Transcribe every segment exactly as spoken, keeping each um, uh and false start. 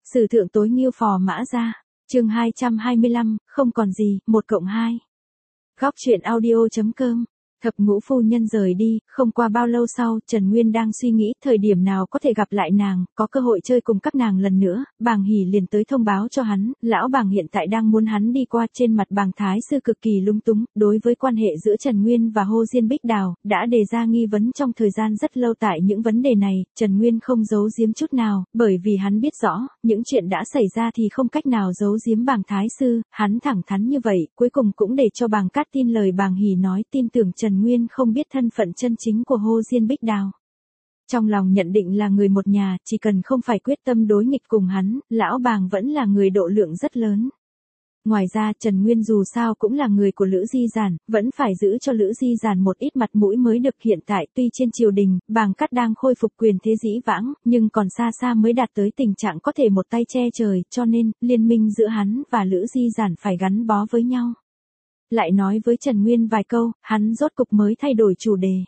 Sử thượng tối nghiêu phò mã ra. Chương hai trăm hai mươi lăm, không còn gì, một cộng hai. Góc truyện audio chấm com. Thập ngũ phu nhân rời đi, không qua bao lâu sau, Trần Nguyên đang suy nghĩ thời điểm nào có thể gặp lại nàng, có cơ hội chơi cùng các nàng lần nữa, Bàng Hỉ liền tới thông báo cho hắn, lão Bàng hiện tại đang muốn hắn đi qua. Trên mặt Bàng Thái sư cực kỳ lung túng, đối với quan hệ giữa Trần Nguyên và Hồ Diên Bích Đào, đã đề ra nghi vấn trong thời gian rất lâu. Tại những vấn đề này, Trần Nguyên không giấu giếm chút nào, bởi vì hắn biết rõ, những chuyện đã xảy ra thì không cách nào giấu giếm Bàng Thái sư, hắn thẳng thắn như vậy, cuối cùng cũng để cho Bàng Cát tin lời Bàng Hỉ nói, tin tưởng Trần Nguyên không biết thân phận chân chính của Hồ Diên Bích Đào. Trong lòng nhận định là người một nhà, chỉ cần không phải quyết tâm đối nghịch cùng hắn, lão Bàng vẫn là người độ lượng rất lớn. Ngoài ra Trần Nguyên dù sao cũng là người của Lữ Di Giản, vẫn phải giữ cho Lữ Di Giản một ít mặt mũi mới được. Hiện tại tuy trên triều đình, Bàng Cát đang khôi phục quyền thế dĩ vãng, nhưng còn xa xa mới đạt tới tình trạng có thể một tay che trời, cho nên, liên minh giữa hắn và Lữ Di Giản phải gắn bó với nhau. Lại nói với Trần Nguyên vài câu, hắn rốt cục mới thay đổi chủ đề.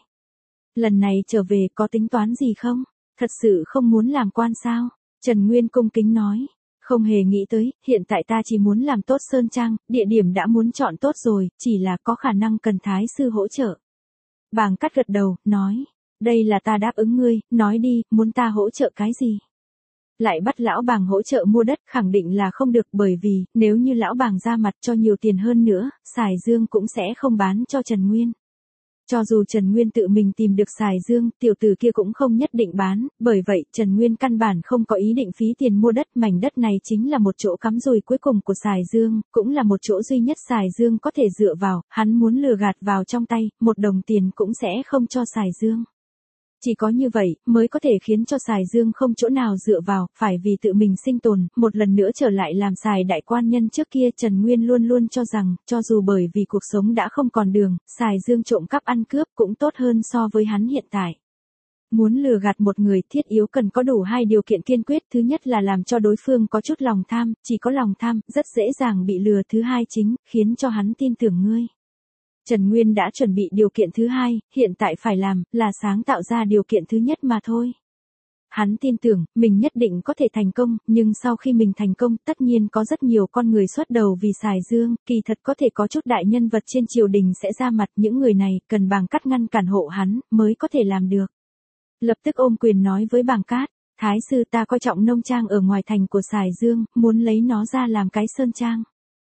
Lần này trở về có tính toán gì không? Thật sự không muốn làm quan sao? Trần Nguyên cung kính nói. Không hề nghĩ tới, hiện tại ta chỉ muốn làm tốt Sơn Trang, địa điểm đã muốn chọn tốt rồi, chỉ là có khả năng cần Thái sư hỗ trợ. Bàng Cát gật đầu, nói. Đây là ta đáp ứng ngươi, nói đi, muốn ta hỗ trợ cái gì? Lại bắt lão Bàng hỗ trợ mua đất, khẳng định là không được, bởi vì, nếu như lão Bàng ra mặt cho nhiều tiền hơn nữa, Sài Dương cũng sẽ không bán cho Trần Nguyên. Cho dù Trần Nguyên tự mình tìm được Sài Dương, tiểu tử kia cũng không nhất định bán, bởi vậy Trần Nguyên căn bản không có ý định phí tiền mua đất. Mảnh đất này chính là một chỗ cắm rùi cuối cùng của Sài Dương, cũng là một chỗ duy nhất Sài Dương có thể dựa vào, hắn muốn lừa gạt vào trong tay, một đồng tiền cũng sẽ không cho Sài Dương. Chỉ có như vậy, mới có thể khiến cho Sài Dương không chỗ nào dựa vào, phải vì tự mình sinh tồn, một lần nữa trở lại làm Sài đại quan nhân. Trước kia Trần Nguyên luôn luôn cho rằng, cho dù bởi vì cuộc sống đã không còn đường, Sài Dương trộm cắp ăn cướp cũng tốt hơn so với hắn hiện tại. Muốn lừa gạt một người thiết yếu cần có đủ hai điều kiện kiên quyết, thứ nhất là làm cho đối phương có chút lòng tham, chỉ có lòng tham, rất dễ dàng bị lừa, thứ hai chính, khiến cho hắn tin tưởng ngươi. Trần Nguyên đã chuẩn bị điều kiện thứ hai, hiện tại phải làm, là sáng tạo ra điều kiện thứ nhất mà thôi. Hắn tin tưởng, mình nhất định có thể thành công, nhưng sau khi mình thành công, tất nhiên có rất nhiều con người xuất đầu vì Sài Dương, kỳ thật có thể có chút đại nhân vật trên triều đình sẽ ra mặt, những người này, cần Bàng Cát ngăn cản hộ hắn, mới có thể làm được. Lập tức ôm quyền nói với Bàng Cát, Thái sư ta coi trọng nông trang ở ngoài thành của Sài Dương, muốn lấy nó ra làm cái sơn trang.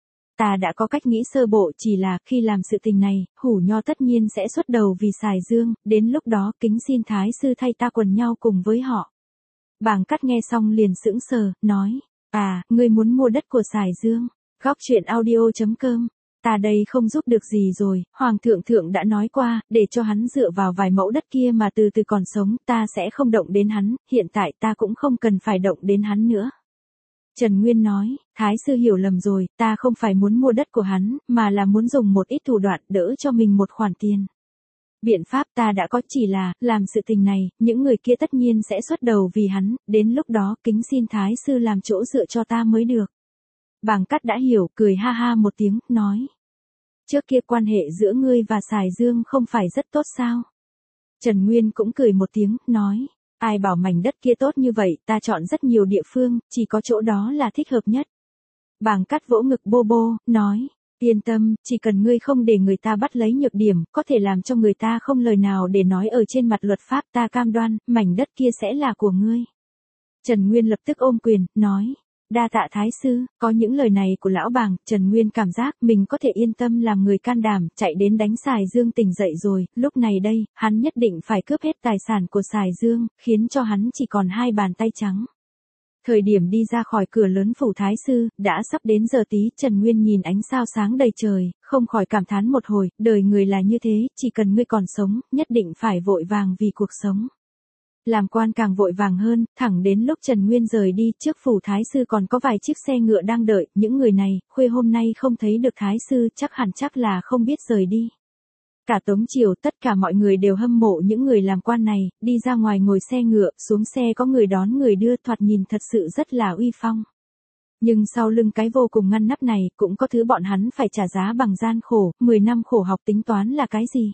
Ta đã có cách nghĩ sơ bộ, chỉ là khi làm sự tình này, Hủ Nho tất nhiên sẽ xuất đầu vì Sài Dương, đến lúc đó kính xin Thái sư thay ta quần nhau cùng với họ. Bàng Cát nghe xong liền sững sờ, nói, à, ngươi muốn mua đất của Sài Dương. Góc truyện audio chấm com. Ta đây không giúp được gì rồi, Hoàng thượng thượng đã nói qua, để cho hắn dựa vào vài mẫu đất kia mà từ từ còn sống, ta sẽ không động đến hắn, hiện tại ta cũng không cần phải động đến hắn nữa. Trần Nguyên nói, Thái sư hiểu lầm rồi, ta không phải muốn mua đất của hắn, mà là muốn dùng một ít thủ đoạn đỡ cho mình một khoản tiền. Biện pháp ta đã có, chỉ là, làm sự tình này, những người kia tất nhiên sẽ xuất đầu vì hắn, đến lúc đó kính xin Thái sư làm chỗ dựa cho ta mới được. Bàng Cát đã hiểu, cười ha ha một tiếng, nói. Trước kia quan hệ giữa ngươi và Sài Dương không phải rất tốt sao? Trần Nguyên cũng cười một tiếng, nói. Ai bảo mảnh đất kia tốt như vậy, ta chọn rất nhiều địa phương, chỉ có chỗ đó là thích hợp nhất. Bàng Cát vỗ ngực bô bô, nói, yên tâm, chỉ cần ngươi không để người ta bắt lấy nhược điểm, có thể làm cho người ta không lời nào để nói ở trên mặt luật pháp, ta cam đoan, mảnh đất kia sẽ là của ngươi. Trần Nguyên lập tức ôm quyền, nói, đa tạ Thái sư. Có những lời này của lão Bàng, Trần Nguyên cảm giác mình có thể yên tâm làm người can đảm, chạy đến đánh Sài Dương tỉnh dậy rồi, lúc này đây, hắn nhất định phải cướp hết tài sản của Sài Dương, khiến cho hắn chỉ còn hai bàn tay trắng. Thời điểm đi ra khỏi cửa lớn phủ Thái sư, đã sắp đến giờ tí, Trần Nguyên nhìn ánh sao sáng đầy trời, không khỏi cảm thán một hồi, đời người là như thế, chỉ cần ngươi còn sống, nhất định phải vội vàng vì cuộc sống. Làm quan càng vội vàng hơn, thẳng đến lúc Trần Nguyên rời đi, trước phủ Thái sư còn có vài chiếc xe ngựa đang đợi, những người này, khuya hôm nay không thấy được Thái sư, chắc hẳn chắc là không biết rời đi. Cả Tống triều tất cả mọi người đều hâm mộ những người làm quan này, đi ra ngoài ngồi xe ngựa, xuống xe có người đón người đưa, thoạt nhìn thật sự rất là uy phong. Nhưng sau lưng cái vô cùng ngăn nắp này, cũng có thứ bọn hắn phải trả giá bằng gian khổ, mười năm khổ học tính toán là cái gì?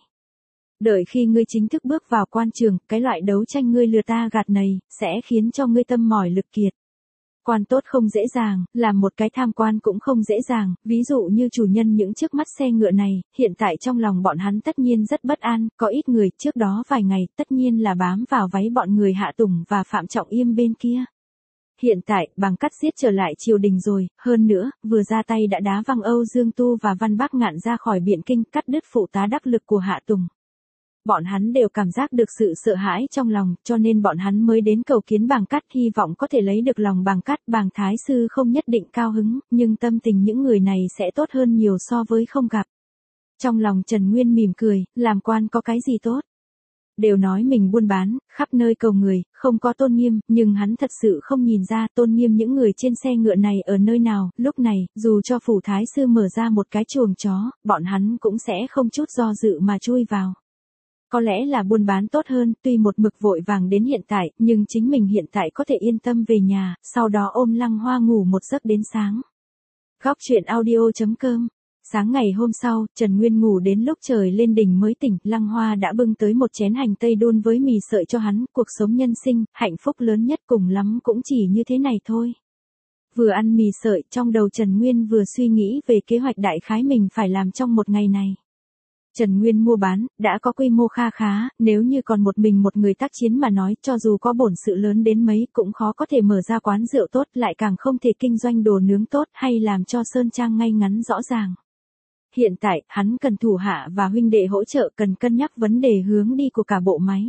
Đợi khi ngươi chính thức bước vào quan trường, cái loại đấu tranh ngươi lừa ta gạt này, sẽ khiến cho ngươi tâm mỏi lực kiệt. Quan tốt không dễ dàng, làm một cái tham quan cũng không dễ dàng, ví dụ như chủ nhân những trước mắt xe ngựa này, hiện tại trong lòng bọn hắn tất nhiên rất bất an, có ít người trước đó vài ngày tất nhiên là bám vào váy bọn người Hạ Tùng và Phạm Trọng Yêm bên kia. Hiện tại, bằng cắt giết trở lại triều đình rồi, hơn nữa, vừa ra tay đã đá văng Âu Dương Tu và Văn Bác Ngạn ra khỏi Biện Kinh, cắt đứt phụ tá đắc lực của Hạ Tùng. Bọn hắn đều cảm giác được sự sợ hãi trong lòng, cho nên bọn hắn mới đến cầu kiến Bàng Cát, hy vọng có thể lấy được lòng Bàng Cát. Bàng Thái Sư không nhất định cao hứng, nhưng tâm tình những người này sẽ tốt hơn nhiều so với không gặp. Trong lòng Trần Nguyên mỉm cười, làm quan có cái gì tốt? Đều nói mình buôn bán, khắp nơi cầu người, không có tôn nghiêm, nhưng hắn thật sự không nhìn ra tôn nghiêm những người trên xe ngựa này ở nơi nào. Lúc này, dù cho phủ Thái Sư mở ra một cái chuồng chó, bọn hắn cũng sẽ không chút do dự mà chui vào. Có lẽ là buôn bán tốt hơn, tuy một mực vội vàng đến hiện tại, nhưng chính mình hiện tại có thể yên tâm về nhà, sau đó ôm Lăng Hoa ngủ một giấc đến sáng. Góc truyện audio chấm com. Sáng ngày hôm sau, Trần Nguyên ngủ đến lúc trời lên đỉnh mới tỉnh, Lăng Hoa đã bưng tới một chén hành tây đun với mì sợi cho hắn, cuộc sống nhân sinh, hạnh phúc lớn nhất cùng lắm cũng chỉ như thế này thôi. Vừa ăn mì sợi, trong đầu Trần Nguyên vừa suy nghĩ về kế hoạch đại khái mình phải làm trong một ngày này. Trần Nguyên mua bán, đã có quy mô kha khá, nếu như còn một mình một người tác chiến mà nói, cho dù có bổn sự lớn đến mấy cũng khó có thể mở ra quán rượu tốt, lại càng không thể kinh doanh đồ nướng tốt hay làm cho Sơn Trang ngay ngắn rõ ràng. Hiện tại, hắn cần thủ hạ và huynh đệ hỗ trợ, cần cân nhắc vấn đề hướng đi của cả bộ máy.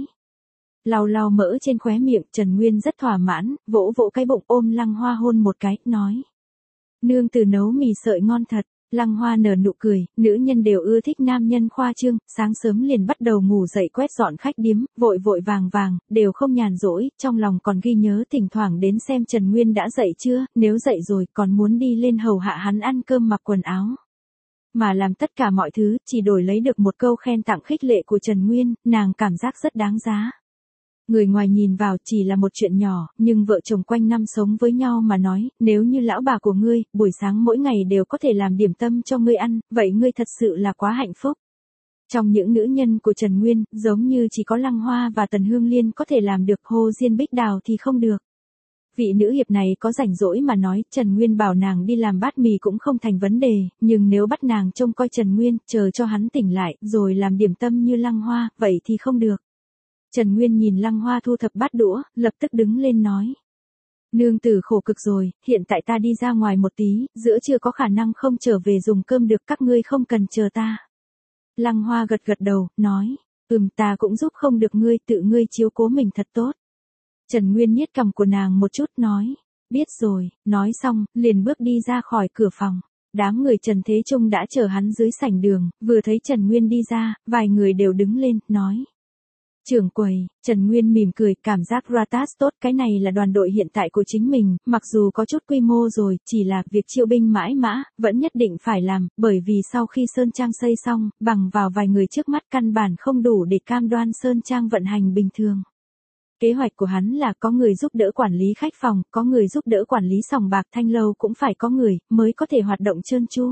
Lau lau mỡ trên khóe miệng, Trần Nguyên rất thỏa mãn, vỗ vỗ cái bụng, ôm Lăng Hoa hôn một cái, nói. Nương tử nấu mì sợi ngon thật. Lăng Hoa nở nụ cười, nữ nhân đều ưa thích nam nhân khoa trương, sáng sớm liền bắt đầu ngủ dậy quét dọn khách điếm, vội vội vàng vàng, đều không nhàn rỗi, trong lòng còn ghi nhớ thỉnh thoảng đến xem Trần Nguyên đã dậy chưa, nếu dậy rồi còn muốn đi lên hầu hạ hắn ăn cơm mặc quần áo. Mà làm tất cả mọi thứ, chỉ đổi lấy được một câu khen tặng khích lệ của Trần Nguyên, nàng cảm giác rất đáng giá. Người ngoài nhìn vào chỉ là một chuyện nhỏ, nhưng vợ chồng quanh năm sống với nhau mà nói, nếu như lão bà của ngươi, buổi sáng mỗi ngày đều có thể làm điểm tâm cho ngươi ăn, vậy ngươi thật sự là quá hạnh phúc. Trong những nữ nhân của Trần Nguyên, giống như chỉ có Lăng Hoa và Tần Hương Liên có thể làm được, Hồ Diên Bích Đào thì không được. Vị nữ hiệp này có rảnh rỗi mà nói, Trần Nguyên bảo nàng đi làm bát mì cũng không thành vấn đề, nhưng nếu bắt nàng trông coi Trần Nguyên, chờ cho hắn tỉnh lại, rồi làm điểm tâm như Lăng Hoa, vậy thì không được. Trần Nguyên nhìn Lăng Hoa thu thập bát đũa, lập tức đứng lên nói. Nương tử khổ cực rồi, hiện tại ta đi ra ngoài một tí, giữa trưa có khả năng không trở về dùng cơm được, các ngươi không cần chờ ta. Lăng Hoa gật gật đầu, nói, ừm ta cũng giúp không được ngươi, tự ngươi chiếu cố mình thật tốt. Trần Nguyên nhếch cằm của nàng một chút, nói, biết rồi, nói xong, liền bước đi ra khỏi cửa phòng. Đám người Trần Thế Trung đã chờ hắn dưới sảnh đường, vừa thấy Trần Nguyên đi ra, vài người đều đứng lên, nói. Trưởng quầy, Trần Nguyên mỉm cười, cảm giác Ratas tốt, cái này là đoàn đội hiện tại của chính mình, mặc dù có chút quy mô rồi, chỉ là việc chiêu binh mãi mã, vẫn nhất định phải làm, bởi vì sau khi Sơn Trang xây xong, bằng vào vài người trước mắt căn bản không đủ để cam đoan Sơn Trang vận hành bình thường. Kế hoạch của hắn là có người giúp đỡ quản lý khách phòng, có người giúp đỡ quản lý sòng bạc, thanh lâu cũng phải có người, mới có thể hoạt động trơn tru.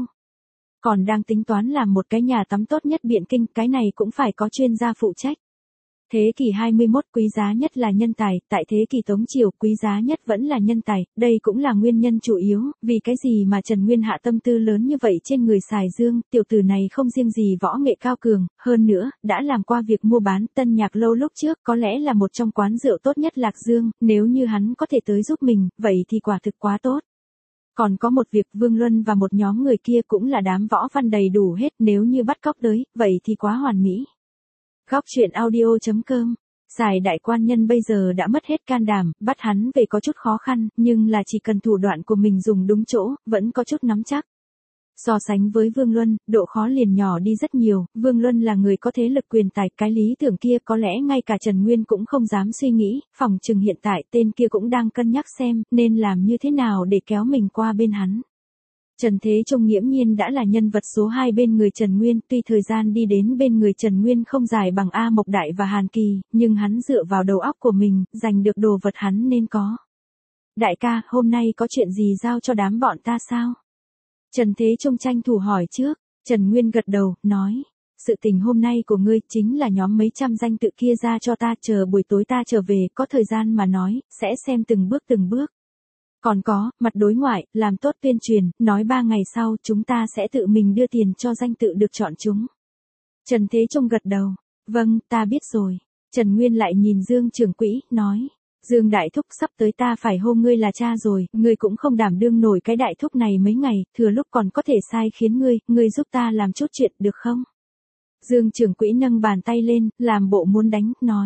Còn đang tính toán làm một cái nhà tắm tốt nhất Biện Kinh, cái này cũng phải có chuyên gia phụ trách. Thế kỷ hai mươi mốt quý giá nhất là nhân tài, tại thế kỷ Tống Triều quý giá nhất vẫn là nhân tài, đây cũng là nguyên nhân chủ yếu, vì cái gì mà Trần Nguyên hạ tâm tư lớn như vậy trên người Sài Dương, tiểu tử này không riêng gì võ nghệ cao cường, hơn nữa, đã làm qua việc mua bán Tân Nhạc Lâu lúc trước, có lẽ là một trong quán rượu tốt nhất Lạc Dương, nếu như hắn có thể tới giúp mình, vậy thì quả thực quá tốt. Còn có một việc Vương Luân và một nhóm người kia cũng là đám võ văn đầy đủ hết, nếu như bắt cóc tới, vậy thì quá hoàn mỹ. Góc truyện audio chấm com. Sài đại quan nhân bây giờ đã mất hết can đảm, bắt hắn về có chút khó khăn, nhưng là chỉ cần thủ đoạn của mình dùng đúng chỗ, vẫn có chút nắm chắc. So sánh với Vương Luân, độ khó liền nhỏ đi rất nhiều, Vương Luân là người có thế lực quyền tài, cái lý tưởng kia có lẽ ngay cả Trần Nguyên cũng không dám suy nghĩ, phòng chừng hiện tại tên kia cũng đang cân nhắc xem, nên làm như thế nào để kéo mình qua bên hắn. Trần Thế Trung nghiễm nhiên đã là nhân vật số hai bên người Trần Nguyên, tuy thời gian đi đến bên người Trần Nguyên không dài bằng A Mộc Đại và Hàn Kỳ, nhưng hắn dựa vào đầu óc của mình, giành được đồ vật hắn nên có. Đại ca, hôm nay có chuyện gì giao cho đám bọn ta sao? Trần Thế Trung tranh thủ hỏi trước, Trần Nguyên gật đầu, nói. Sự tình hôm nay của ngươi chính là nhóm mấy trăm danh tự kia ra cho ta, chờ buổi tối ta trở về, có thời gian mà nói, sẽ xem từng bước từng bước. Còn có, mặt đối ngoại, làm tốt tuyên truyền, nói ba ngày sau chúng ta sẽ tự mình đưa tiền cho danh tự được chọn chúng. Trần Thế Trung gật đầu. Vâng, ta biết rồi. Trần Nguyên lại nhìn Dương trưởng quỹ, nói. Dương đại thúc sắp tới ta phải hô ngươi là cha rồi, ngươi cũng không đảm đương nổi cái đại thúc này mấy ngày, thừa lúc còn có thể sai khiến ngươi, ngươi giúp ta làm chút chuyện được không? Dương trưởng quỹ nâng bàn tay lên, làm bộ muốn đánh, nói.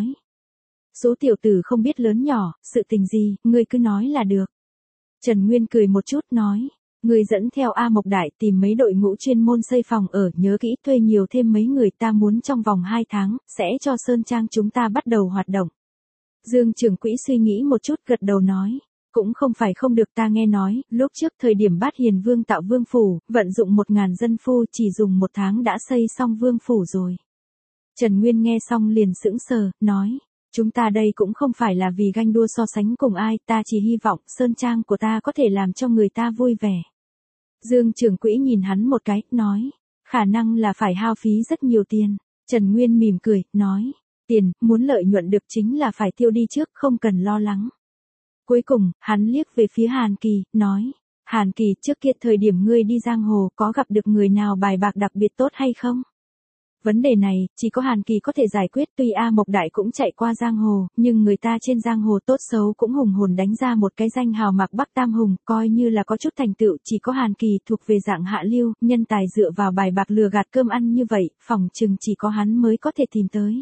Số tiểu tử không biết lớn nhỏ, sự tình gì, ngươi cứ nói là được. Trần Nguyên cười một chút nói. Ngươi dẫn theo A Mộc Đại tìm mấy đội ngũ chuyên môn xây phòng ở, nhớ kỹ thuê nhiều thêm mấy người, ta muốn trong vòng hai tháng, sẽ cho Sơn Trang chúng ta bắt đầu hoạt động. Dương trưởng quỹ suy nghĩ một chút gật đầu nói. Cũng không phải không được, ta nghe nói, lúc trước thời điểm Bát Hiền Vương tạo vương phủ, vận dụng một ngàn dân phu chỉ dùng một tháng đã xây xong vương phủ rồi. Trần Nguyên nghe xong liền sững sờ, nói. Chúng ta đây cũng không phải là vì ganh đua so sánh cùng ai, ta chỉ hy vọng Sơn Trang của ta có thể làm cho người ta vui vẻ. Dương trưởng quỹ nhìn hắn một cái, nói. Khả năng là phải hao phí rất nhiều tiền. Trần Nguyên mỉm cười, nói. Tiền, muốn lợi nhuận được chính là phải tiêu đi trước, không cần lo lắng. Cuối cùng, hắn liếc về phía Hàn Kỳ, nói. Hàn Kỳ, trước kia thời điểm ngươi đi giang hồ có gặp được người nào bài bạc đặc biệt tốt hay không? Vấn đề này, chỉ có Hàn Kỳ có thể giải quyết, tuy A Mộc Đại cũng chạy qua giang hồ, nhưng người ta trên giang hồ tốt xấu cũng hùng hồn đánh ra một cái danh hào Mạc Bắc Tam Hùng, coi như là có chút thành tựu, chỉ có Hàn Kỳ thuộc về dạng hạ lưu, nhân tài dựa vào bài bạc lừa gạt cơm ăn như vậy, phỏng chừng chỉ có hắn mới có thể tìm tới.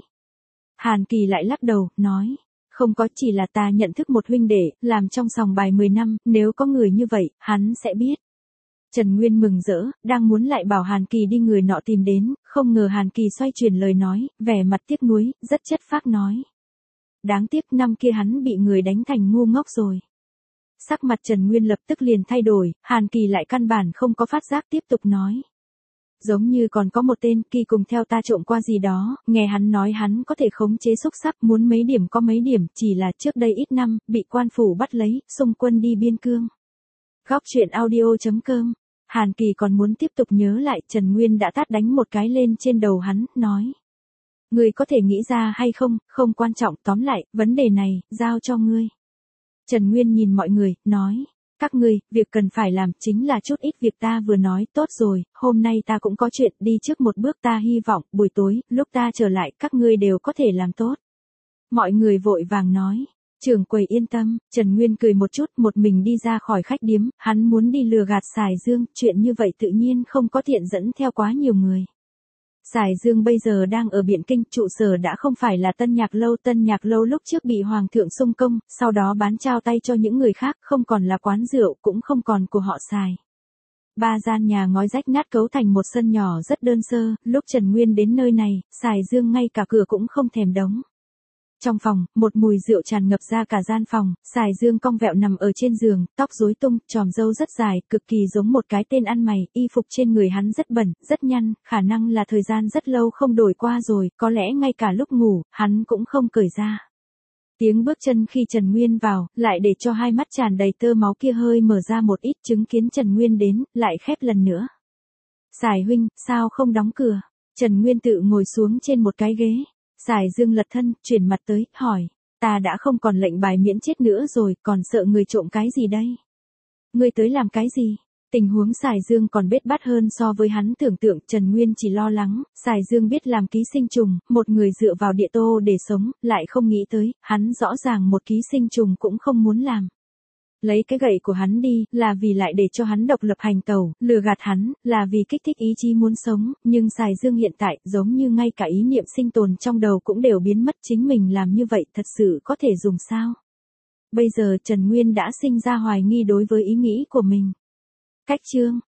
Hàn Kỳ lại lắc đầu, nói. Không có, chỉ là ta nhận thức một huynh đệ, làm trong sòng bài mười năm, nếu có người như vậy, hắn sẽ biết. Trần Nguyên mừng rỡ, đang muốn lại bảo Hàn Kỳ đi người nọ tìm đến, không ngờ Hàn Kỳ xoay chuyển lời nói, vẻ mặt tiếc nuối, rất chất phác nói. Đáng tiếc năm kia hắn bị người đánh thành ngu ngốc rồi. Sắc mặt Trần Nguyên lập tức liền thay đổi, Hàn Kỳ lại căn bản không có phát giác tiếp tục nói. Giống như còn có một tên Kỳ cùng theo ta trộm qua gì đó, nghe hắn nói hắn có thể khống chế xúc sắc, muốn mấy điểm có mấy điểm, chỉ là trước đây ít năm, bị quan phủ bắt lấy, xung quân đi biên cương. Góc truyện audio chấm com. Hàn Kỳ còn muốn tiếp tục nhớ lại, Trần Nguyên đã tát đánh một cái lên trên đầu hắn, nói. Ngươi có thể nghĩ ra hay không, không quan trọng, tóm lại, vấn đề này, giao cho ngươi. Trần Nguyên nhìn mọi người, nói. Các ngươi, việc cần phải làm chính là chút ít việc ta vừa nói, tốt rồi, hôm nay ta cũng có chuyện, đi trước một bước, ta hy vọng, buổi tối, lúc ta trở lại, các ngươi đều có thể làm tốt. Mọi người vội vàng nói. Trưởng quầy yên tâm, Trần Nguyên cười một chút, một mình đi ra khỏi khách điếm, hắn muốn đi lừa gạt Sài Dương, chuyện như vậy tự nhiên không có tiện dẫn theo quá nhiều người. Sài Dương bây giờ đang ở Biện Kinh, trụ sở đã không phải là Tân Nhạc Lâu, Tân Nhạc Lâu lúc trước bị Hoàng thượng xung công, sau đó bán trao tay cho những người khác, không còn là quán rượu, cũng không còn của họ Sài. Ba gian nhà ngói rách nát cấu thành một sân nhỏ rất đơn sơ, lúc Trần Nguyên đến nơi này, Sài Dương ngay cả cửa cũng không thèm đóng. Trong phòng, một mùi rượu tràn ngập ra cả gian phòng, Sài Dương cong vẹo nằm ở trên giường, tóc rối tung, chòm râu rất dài, cực kỳ giống một cái tên ăn mày, y phục trên người hắn rất bẩn, rất nhăn, khả năng là thời gian rất lâu không đổi qua rồi, có lẽ ngay cả lúc ngủ, hắn cũng không cởi ra. Tiếng bước chân khi Trần Nguyên vào, lại để cho hai mắt tràn đầy tơ máu kia hơi mở ra một ít, chứng kiến Trần Nguyên đến, lại khép lần nữa. Sài huynh, sao không đóng cửa? Trần Nguyên tự ngồi xuống trên một cái ghế. Sài Dương lật thân, chuyển mặt tới, hỏi, ta đã không còn lệnh bài miễn chết nữa rồi, còn sợ người trộm cái gì đây? Ngươi tới làm cái gì? Tình huống Sài Dương còn bết bát hơn so với hắn tưởng tượng, Trần Nguyên chỉ lo lắng, Sài Dương biết làm ký sinh trùng, một người dựa vào địa tô để sống, lại không nghĩ tới, hắn rõ ràng một ký sinh trùng cũng không muốn làm. Lấy cái gậy của hắn đi, là vì lại để cho hắn độc lập hành tẩu, lừa gạt hắn, là vì kích thích ý chí muốn sống, nhưng Sài Dương hiện tại, giống như ngay cả ý niệm sinh tồn trong đầu cũng đều biến mất, chính mình làm như vậy thật sự có thể dùng sao? Bây giờ Trần Nguyên đã sinh ra hoài nghi đối với ý nghĩ của mình. Cách chương